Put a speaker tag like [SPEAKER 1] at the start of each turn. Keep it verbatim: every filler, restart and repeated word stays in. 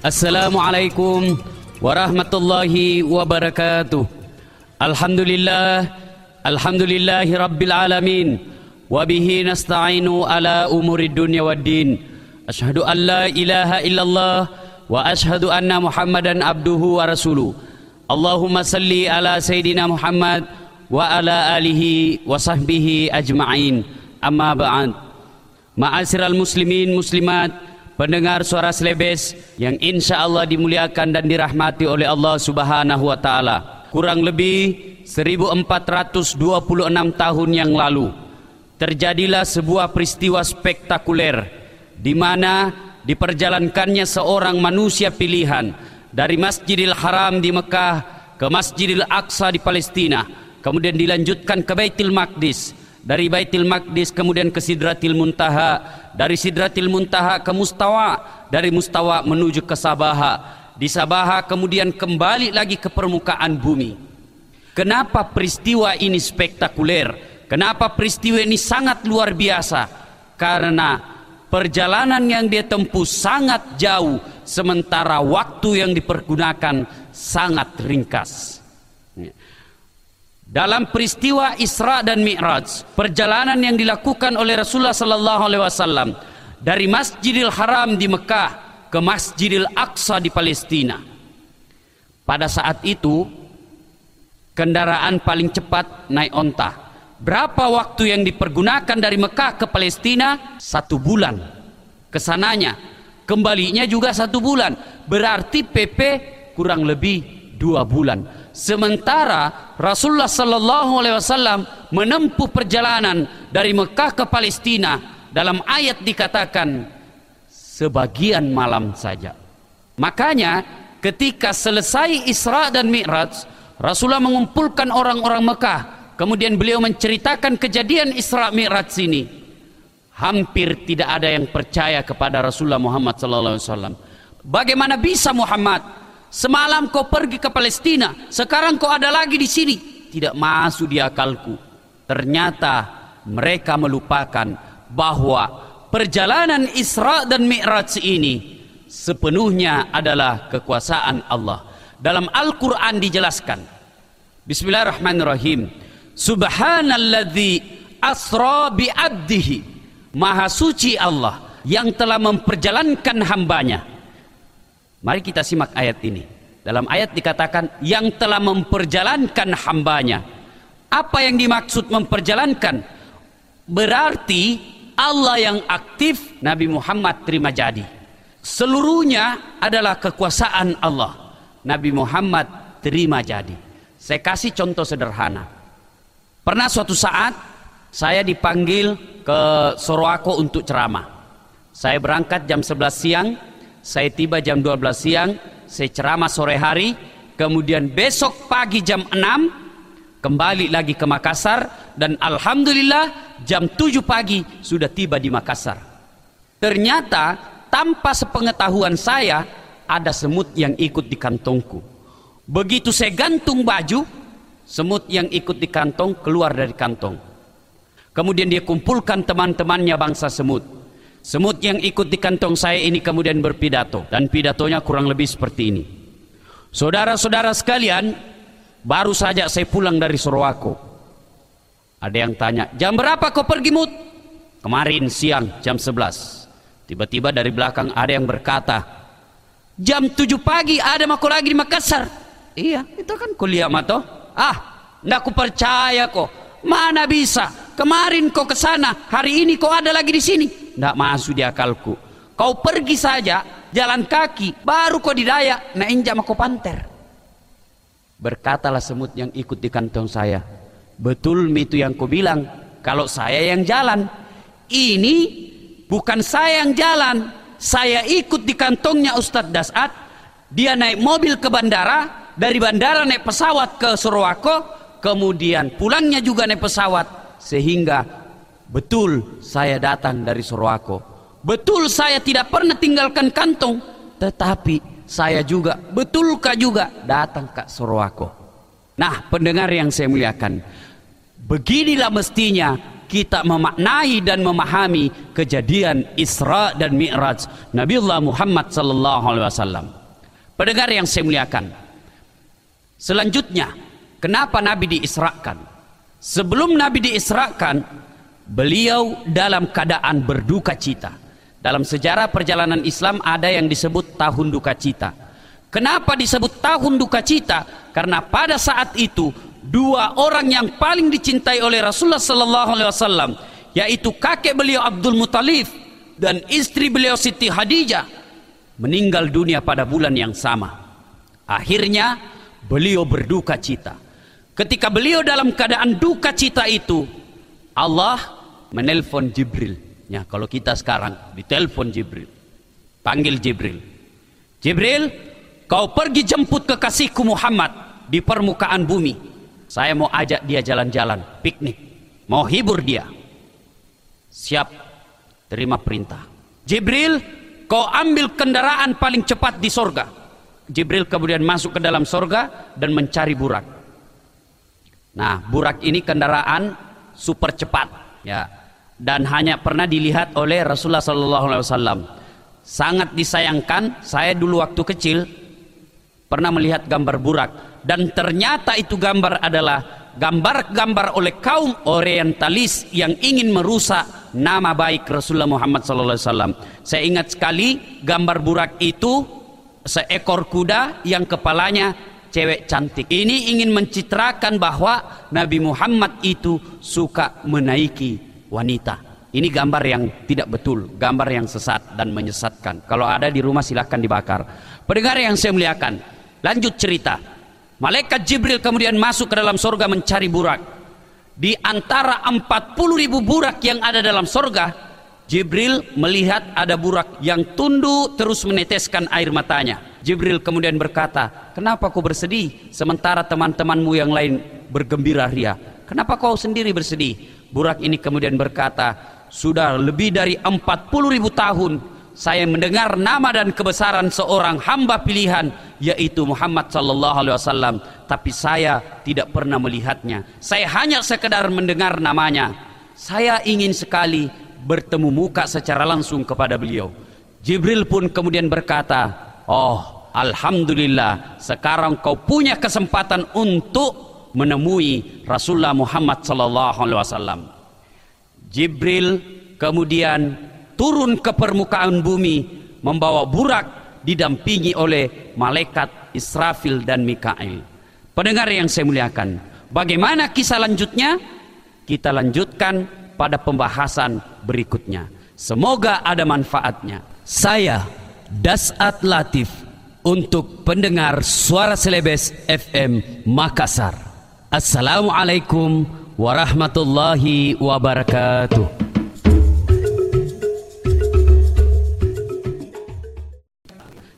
[SPEAKER 1] Assalamualaikum warahmatullahi wabarakatuh. Alhamdulillah, alhamdulillahi rabbil alamin. Wabihi nasta'inu ala umuri dunya waddin. Ashhadu an la ilaha illallah wa ashhadu anna muhammadan abduhu wa rasuluh. Allahumma salli ala sayyidina Muhammad wa ala alihi wa sahbihi ajma'in. Amma ba'd. Ma'asyiral muslimin muslimat, pendengar suara Slebes yang insya Allah dimuliakan dan dirahmati oleh Allah subhanahu wa ta'ala. Kurang lebih seribu empat ratus dua puluh enam tahun yang lalu terjadilah sebuah peristiwa spektakuler di mana diperjalankannya seorang manusia pilihan dari Masjidil Haram di Mekah ke Masjidil Aqsa di Palestina, kemudian dilanjutkan ke Baitul Maqdis, dari Baitul Maqdis kemudian ke Sidratil Muntaha, dari Sidratil Muntaha ke Mustawa, dari Mustawa menuju ke Sabaha, di Sabaha kemudian kembali lagi ke permukaan bumi. Kenapa peristiwa ini spektakuler? Kenapa peristiwa ini sangat luar biasa? Karena perjalanan yang dia tempuh sangat jauh, sementara waktu yang dipergunakan sangat ringkas. Dalam peristiwa Isra dan Mi'raj, perjalanan yang dilakukan oleh Rasulullah sallallahu alaihi wasallam dari Masjidil Haram di Mekah ke Masjidil Aqsa di Palestina. Pada saat itu kendaraan paling cepat naik onta. Berapa waktu yang dipergunakan dari Mekah ke Palestina? Satu bulan kesananya, kembalinya juga satu bulan, berarti P P kurang lebih dua bulan. Sementara Rasulullah sallallahu alaihi wasallam menempuh perjalanan dari Mekah ke Palestina, dalam ayat dikatakan sebagian malam saja. Makanya ketika selesai Isra dan Mi'raj, Rasulullah mengumpulkan orang-orang Mekah, kemudian beliau menceritakan kejadian Isra Mi'raj ini. Hampir tidak ada yang percaya kepada Rasulullah Muhammad sallallahu alaihi wasallam. Bagaimana bisa Muhammad? Semalam kau pergi ke Palestina, sekarang kau ada lagi di sini. Tidak masuk di akalku. Ternyata mereka melupakan bahwa perjalanan Isra dan Mi'raj ini sepenuhnya adalah kekuasaan Allah. Dalam Al-Quran dijelaskan, Bismillahirrahmanirrahim, Subhanalladzi asra bi'abdihi, Maha suci Allah yang telah memperjalankan hambanya. Mari kita simak ayat ini. Dalam ayat dikatakan yang telah memperjalankan hambanya. Apa yang dimaksud memperjalankan? Berarti Allah yang aktif, Nabi Muhammad terima jadi. Seluruhnya adalah kekuasaan Allah, Nabi Muhammad terima jadi. Saya kasih contoh sederhana. Pernah suatu saat saya dipanggil ke Sorowako untuk ceramah. Saya berangkat jam sebelas siang, saya tiba jam dua belas siang, saya ceramah sore hari, kemudian besok pagi jam enam kembali lagi ke Makassar, dan alhamdulillah jam tujuh pagi sudah tiba di Makassar. Ternyata tanpa sepengetahuan saya ada semut yang ikut di kantongku. Begitu saya gantung baju, semut yang ikut di kantong keluar dari kantong. Kemudian dia kumpulkan teman-temannya bangsa semut. Semut yang ikut di kantong saya ini kemudian berpidato, dan pidatonya kurang lebih seperti ini. Saudara-saudara sekalian, baru saja saya pulang dari Sorowako. Ada yang tanya, jam berapa kau pergi Mut? Kemarin siang jam sebelas. Tiba-tiba dari belakang ada yang berkata, jam tujuh pagi ada mako lagi di Makassar. Iya, itu kan kuliah mato. Ah, ndak ku percaya kok. Mana bisa? Kemarin kau ke sana, hari ini kau ada lagi di sini. Ndak masuk di akalku. Kau pergi saja jalan kaki, baru kau didaya na injak mako panter. Berkatalah semut yang ikut di kantong saya, betul itu yang kau bilang, kalau saya yang jalan. Ini bukan saya yang jalan, saya ikut di kantongnya Ustadz Dasat. Dia naik mobil ke bandara, dari bandara naik pesawat ke Sorowako, kemudian pulangnya juga naik pesawat. Sehingga betul saya datang dari Sorowako, betul saya tidak pernah tinggalkan kantong, tetapi saya juga betulkah juga datang ke Sorowako. Nah, pendengar yang saya muliakan, beginilah mestinya kita memaknai dan memahami kejadian Isra dan Mi'raj Nabiullah Muhammad sallallahu alaihi wasallam. Pendengar yang saya muliakan, selanjutnya kenapa Nabi diisrakan? Sebelum Nabi diisrakan, beliau dalam keadaan berduka cita. Dalam sejarah perjalanan Islam ada yang disebut tahun duka cita. Kenapa disebut tahun duka cita? Karena pada saat itu dua orang yang paling dicintai oleh Rasulullah sallallahu alaihi wasallam, yaitu kakek beliau Abdul Muthalib dan istri beliau Siti Khadijah, meninggal dunia pada bulan yang sama. Akhirnya beliau berduka cita. Ketika beliau dalam keadaan duka cita itu, Allah menelpon Jibril. Ya, kalau kita sekarang ditelepon Jibril, panggil Jibril. Jibril, kau pergi jemput kekasihku Muhammad di permukaan bumi. Saya mau ajak dia jalan-jalan, piknik, mau hibur dia. Siap, terima perintah. Jibril, kau ambil kendaraan paling cepat di sorga. Jibril kemudian masuk ke dalam sorga dan mencari burak. Nah, burak ini kendaraan super cepat, ya, dan hanya pernah dilihat oleh Rasulullah sallallahu alaihi wasallam. Sangat disayangkan, saya dulu waktu kecil pernah melihat gambar burak, dan ternyata itu gambar adalah gambar-gambar oleh kaum orientalis yang ingin merusak nama baik Rasulullah Muhammad sallallahu alaihi wasallam. Saya ingat sekali gambar burak itu seekor kuda yang kepalanya cewek cantik. Ini ingin mencitrakan bahwa Nabi Muhammad itu suka menaiki wanita. Ini gambar yang tidak betul, gambar yang sesat dan menyesatkan. Kalau ada di rumah silahkan dibakar. Pendengar yang saya muliakan, lanjut cerita. Malaikat Jibril kemudian masuk ke dalam sorga mencari burak. Di antara empat puluh ribu burak yang ada dalam sorga, Jibril melihat ada burak yang tunduk terus meneteskan air matanya. Jibril kemudian berkata, kenapa kau bersedih sementara teman-temanmu yang lain bergembira ria? Kenapa kau sendiri bersedih? Burak ini kemudian berkata, sudah lebih dari empat puluh ribu tahun saya mendengar nama dan kebesaran seorang hamba pilihan, yaitu Muhammad sallallahu alaihi wasallam, tapi saya tidak pernah melihatnya. Saya hanya sekedar mendengar namanya. Saya ingin sekali bertemu muka secara langsung kepada beliau. Jibril pun kemudian berkata, oh, alhamdulillah, sekarang kau punya kesempatan untuk menemui Rasulullah Muhammad sallallahu alaihi wasallam. Jibril kemudian turun ke permukaan bumi membawa burak didampingi oleh malaikat Israfil dan Mikail. Pendengar yang saya muliakan, bagaimana kisah lanjutnya? Kita lanjutkan pada pembahasan berikutnya. Semoga ada manfaatnya. Saya Das'at Latif untuk pendengar Suara Selebes F M Makassar. Assalamualaikum warahmatullahi wabarakatuh.